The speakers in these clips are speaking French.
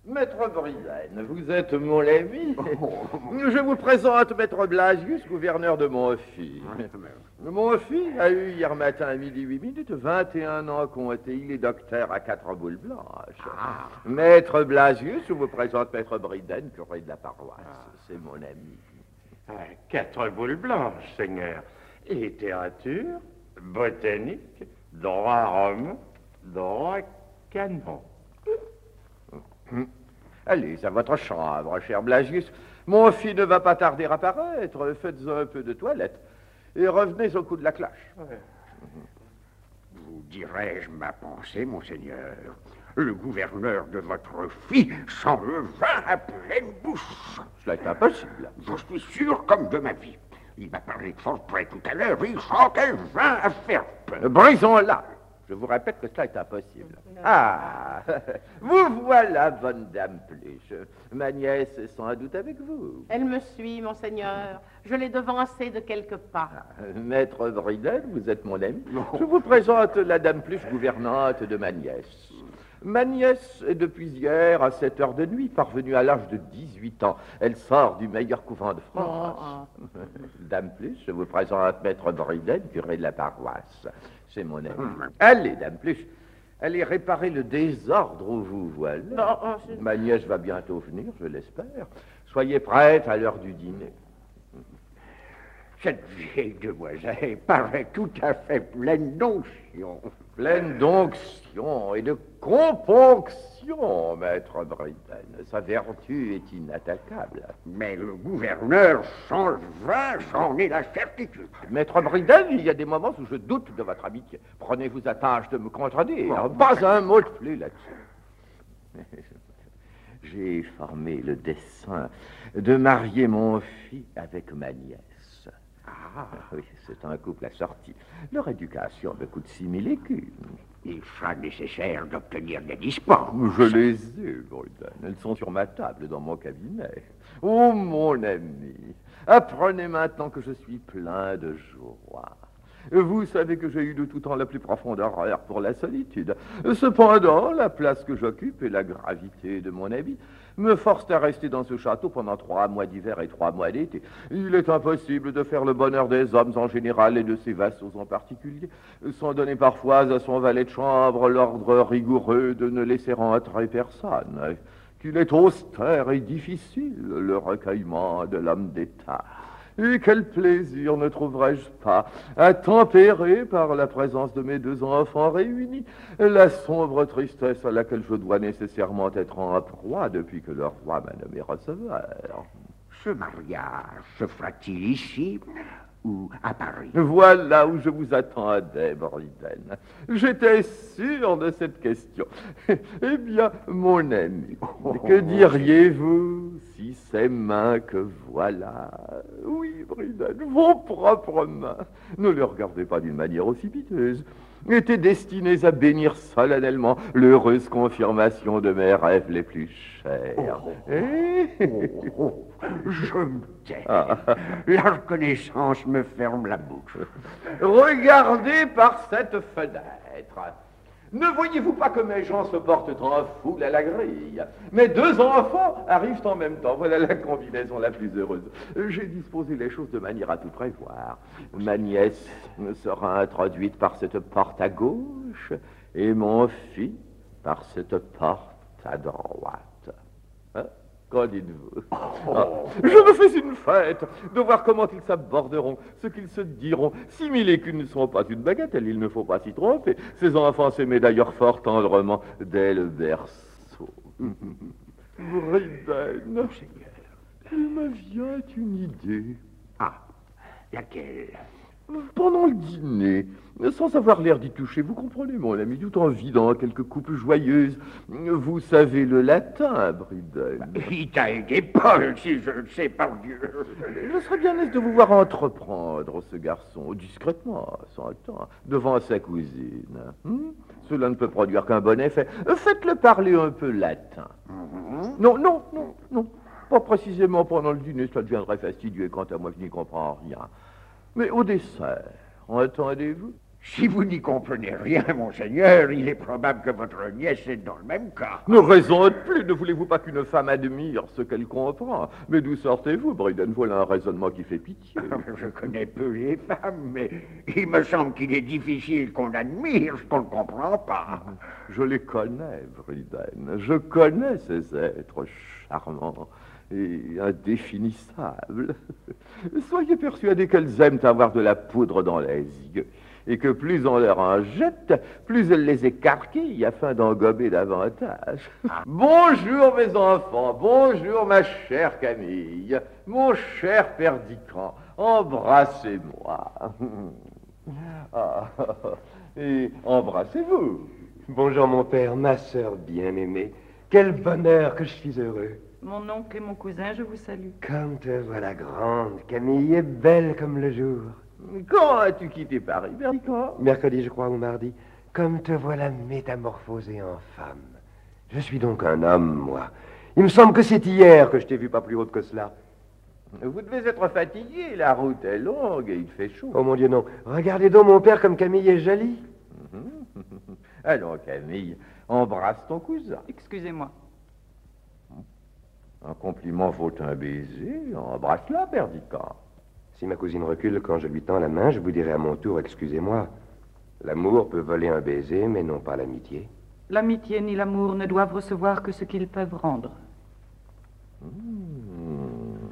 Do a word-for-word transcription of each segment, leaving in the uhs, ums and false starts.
Maître Briden, vous êtes mon ami. Je vous présente Maître Blasius, gouverneur de Montfi. Montfi a eu hier matin à midi huit minutes vingt et un ans comptés. Il est docteur à quatre boules blanches. Ah. Maître Blasius, je vous présente Maître Briden, curé de la paroisse. Ah. C'est mon ami. Ah, quatre boules blanches, Seigneur. Littérature, botanique, droit romain, droit canon. Allez à votre chambre, cher Blasius. Mon fils ne va pas tarder à paraître. Faites un peu de toilette et revenez au coup de la cloche. Ouais. Vous dirai-je ma pensée, monseigneur? Le gouverneur de votre fille sent le vin à pleine bouche. Cela est impossible. Je suis sûr comme de ma vie. Il m'a parlé de fort près tout à l'heure. Il sentait le vin à faire peur. Brisons-la. Je vous répète que cela est impossible. Ah, vous voilà, bonne dame Pluche. Ma nièce est sans doute avec vous. Elle me suit, monseigneur. Je l'ai devancée de quelques pas. Ah, Maître Briden, vous êtes mon ami. Je vous présente la dame Pluche, gouvernante de ma nièce. Ma nièce est depuis hier à sept heures de nuit, parvenue à l'âge de dix-huit ans. Elle sort du meilleur couvent de France. Oh, oh. Dame Pluche, je vous présente Maître Briden, curé de la paroisse. C'est mon ami. Allez, dame Pluche, allez réparer le désordre où vous voilà. Non, oh, je... Ma nièce va bientôt venir, je l'espère. Soyez prête à l'heure du dîner. Cette vieille demoiselle paraît tout à fait pleine d'onction. Pleine d'onction et de componction, maître Briden. Sa vertu est inattaquable. Mais le gouverneur sent le vin, j'en ai la certitude. Maître Briden, il y a des moments où je doute de votre amitié. Prenez-vous à tâche de me contredire. Oh, pas un mot de plus là-dessus. J'ai formé le dessein de marier mon fils avec ma nièce. Ah, oui, c'est un couple assorti. Leur éducation me coûte six mille écus. Il sera nécessaire d'obtenir des dispenses. Je les ai, Briden. Elles sont sur ma table dans mon cabinet. Oh, mon ami, apprenez maintenant que je suis plein de joie. Vous savez que j'ai eu de tout temps la plus profonde horreur pour la solitude. Cependant, la place que j'occupe et la gravité de mon habit me forcent à rester dans ce château pendant trois mois d'hiver et trois mois d'été. Il est impossible de faire le bonheur des hommes en général et de ses vassaux en particulier, sans donner parfois à son valet de chambre l'ordre rigoureux de ne laisser entrer personne, qu'il est austère et difficile le recueillement de l'homme d'État. Et quel plaisir ne trouverais-je pas à tempérer par la présence de mes deux enfants réunis la sombre tristesse à laquelle je dois nécessairement être en proie depuis que le roi m'a nommé receveur. Ce mariage se fera-t-il ici ou à Paris? Voilà où je vous attendais, Briden. J'étais sûr de cette question. Eh bien, mon ami, que diriez-vous si ces mains que voilà, oui, Briden, vos propres mains, ne les regardez pas d'une manière aussi piteuse, étaient destinées à bénir solennellement l'heureuse confirmation de mes rêves les plus chers. Oh, eh oh, oh, je me tais. Ah. La reconnaissance me ferme la bouche. Regardez par cette fenêtre. Ne voyez-vous pas que mes gens se portent en foule à la grille? Mes deux enfants arrivent en même temps. Voilà la combinaison la plus heureuse. J'ai disposé les choses de manière à tout prévoir. Ma nièce sera introduite par cette porte à gauche et mon fils par cette porte à droite. Hein? Qu'en dites-vous? Ah, je me fais une fête de voir comment ils s'aborderont, ce qu'ils se diront. Six mille écus ne sont pas une bagatelle, il ne faut pas s'y tromper. Ces enfants s'aimaient d'ailleurs fort tendrement dès le berceau. Briden, il me vient une idée. Ah, laquelle? Pendant le dîner, sans avoir l'air d'y toucher, vous comprenez, mon ami, tout en vidant quelques coupes joyeuses. Vous savez le latin, Briden. Il t'a aidé, Paul, si je le sais, par Dieu. Je serais bien aise de vous voir entreprendre ce garçon, discrètement, sans temps, devant sa cousine. Hmm? Cela ne peut produire qu'un bon effet. Faites-le parler un peu latin. Mm-hmm. Non, non, non, non. Pas précisément pendant le dîner, cela deviendrait fastidieux. Quant à moi, je n'y comprends rien. Mais au dessert, entendez-vous? Si vous n'y comprenez rien, monseigneur, il est probable que votre nièce est dans le même cas. Ne raisonnez plus, ne voulez-vous pas qu'une femme admire ce qu'elle comprend? Mais d'où sortez-vous, Briden? Voilà un raisonnement qui fait pitié. Je connais peu les femmes, mais il me semble qu'il est difficile qu'on admire ce qu'on ne comprend pas. Je les connais, Briden. Je connais ces êtres charmants et indéfinissables. Soyez persuadés qu'elles aiment avoir de la poudre dans les yeux, et que plus on leur en jette, plus elles les écarquillent afin d'en gober davantage. Bonjour mes enfants, bonjour ma chère Camille, mon cher Perdican, embrassez-moi. Ah, et embrassez-vous. Bonjour mon père, ma sœur bien-aimée. Quel bonheur que je suis heureux. Mon oncle et mon cousin, je vous salue. Comme te voilà grande, Camille, et belle comme le jour. Quand as-tu quitté Paris, Perdican? Mercredi, je crois, ou mardi. Comme te voilà métamorphosée en femme. Je suis donc un homme, moi. Il me semble que c'est hier que je t'ai vu pas plus haute que cela. Vous devez être fatigué, la route est longue et il fait chaud. Oh mon Dieu, non. Regardez donc mon père comme Camille est jolie. Allons, Camille, embrasse ton cousin. Excusez-moi. Un compliment vaut un baiser, embrasse-la, Perdican. Si ma cousine recule quand je lui tends la main, je vous dirai à mon tour, excusez-moi. L'amour peut voler un baiser, mais non pas l'amitié. L'amitié ni l'amour ne doivent recevoir que ce qu'ils peuvent rendre. Mmh.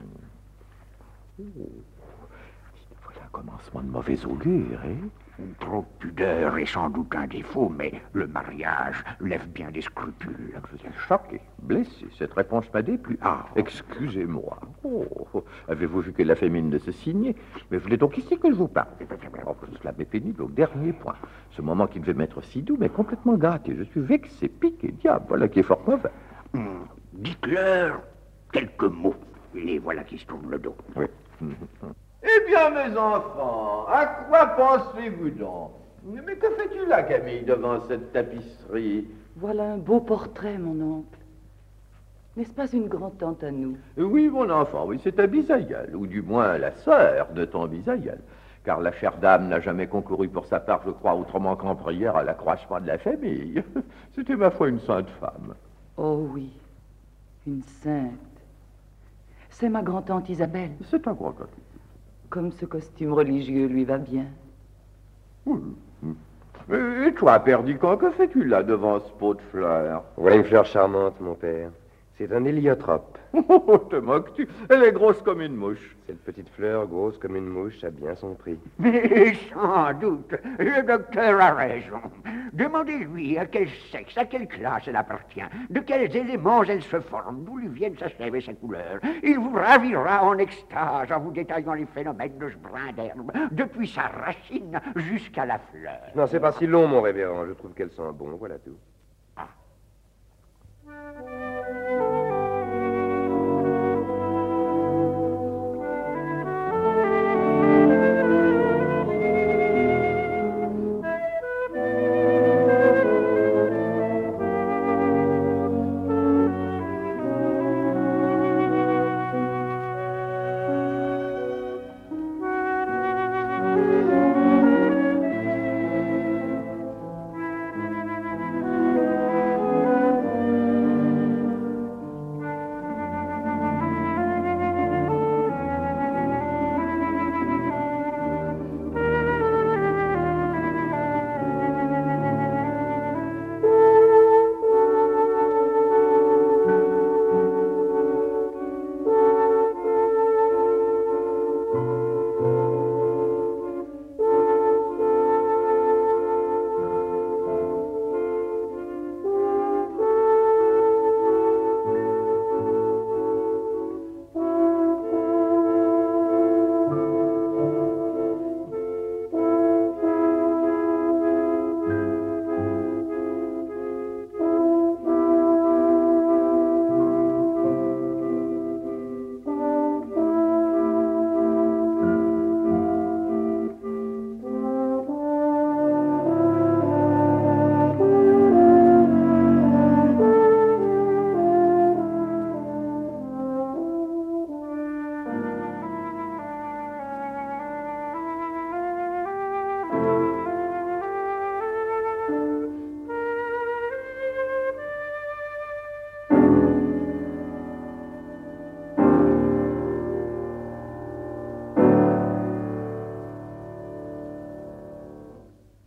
Oh. Voilà un commencement de mauvais augure, hein? Trop de pudeur est sans doute un défaut, mais le mariage lève bien des scrupules. Je suis choqué, blessé. Cette réponse m'a déplu. Ah. Excusez-moi. Oh, avez-vous vu que la fémine de se signer? Mais venez donc ici que je vous parle. Oh, cela m'est pénible au dernier point. Ce moment qui devait m'être si doux, mais complètement gâté. Je suis vexé, piqué, diable. Voilà qui est fort mauvais. Hum, dites-leur quelques mots. Les voilà qui se tournent le dos. Oui. Eh bien, mes enfants, à quoi pensez-vous donc? Mais que fais-tu là, Camille, devant cette tapisserie? Voilà un beau portrait, mon oncle. N'est-ce pas une grand-tante à nous? Oui, mon enfant, oui, c'est ta bisaïeul, ou du moins la sœur de ton bisaïeul. Car la chère dame n'a jamais concouru pour sa part, je crois, autrement qu'en prière à l'accroissement de la famille. C'était, ma foi, une sainte femme. Oh oui, une sainte. C'est ma grand-tante Isabelle. C'est un grand coquille. Comme ce costume religieux lui va bien. Oui. Et toi, Perdican, que fais-tu là devant ce pot de fleurs? Voilà une fleur charmante, mon père. C'est un héliotrope. Oh, te moques-tu? Elle est grosse comme une mouche. Cette petite fleur, grosse comme une mouche, a bien son prix. Mais sans doute, le docteur a raison. Demandez-lui à quel sexe, à quelle classe elle appartient, de quels éléments elle se forme, d'où lui viennent sa sève et sa couleur. Il vous ravira en extase en vous détaillant les phénomènes de ce brin d'herbe, depuis sa racine jusqu'à la fleur. Non, c'est pas si long, mon révérend. Je trouve qu'elle sent bon, voilà tout.